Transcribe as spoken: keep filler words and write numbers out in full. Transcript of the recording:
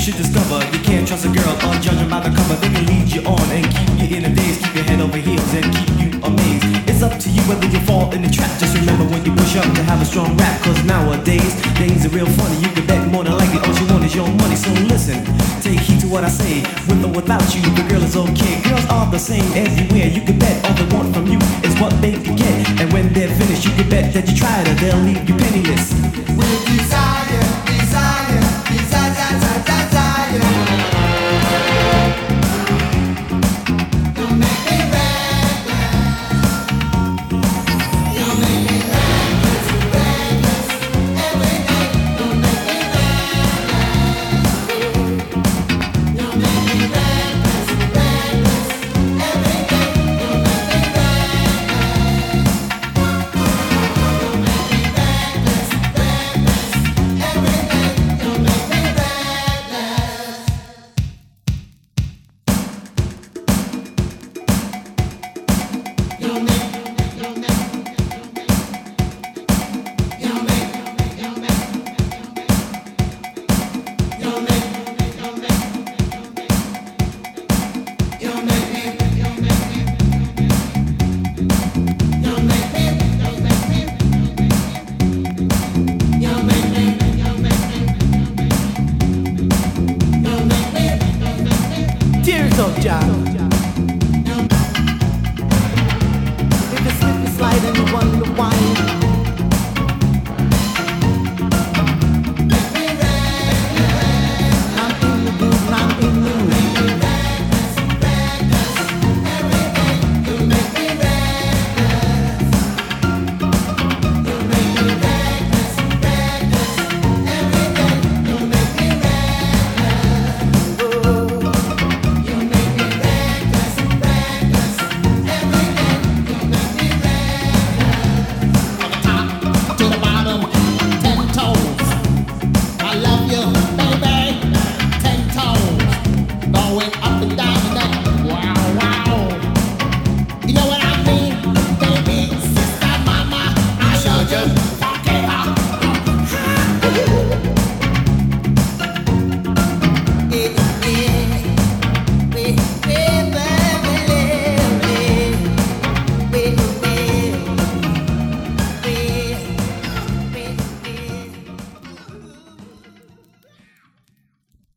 should discover you can't trust a girl on judging by the cover. They can lead you on and keep you in a daze, keep your head over heels and keep you amazed. It's up to you whether you fall in the trap. Just remember when you push up to have a strong rap, cause nowadays things are real funny. You can bet more than likely all you want is your money. So listen, take heed to what I say. With or without you, the girl is okay. Girls are the same everywhere. You can bet all they want from you is what they can get. And when they're finished, you can bet that you tried her, they'll leave you penniless. With desire, desire, desire, desire, desire. You'll make me reckless. You'll make me reckless, reckless. Every day you'll make me reckless. You'll make me reckless, reckless. Every day you'll make me reckless. You'll make me reckless, reckless. Every day you'll make me reckless. You'll make, you'll make, you'll make, you'll make, you'll make, you'll make, you'll make me, you'll make me, you'll make me, you'll make me, you'll make me, you'll make me, you'll make me, you'll make me. Tears of Jah.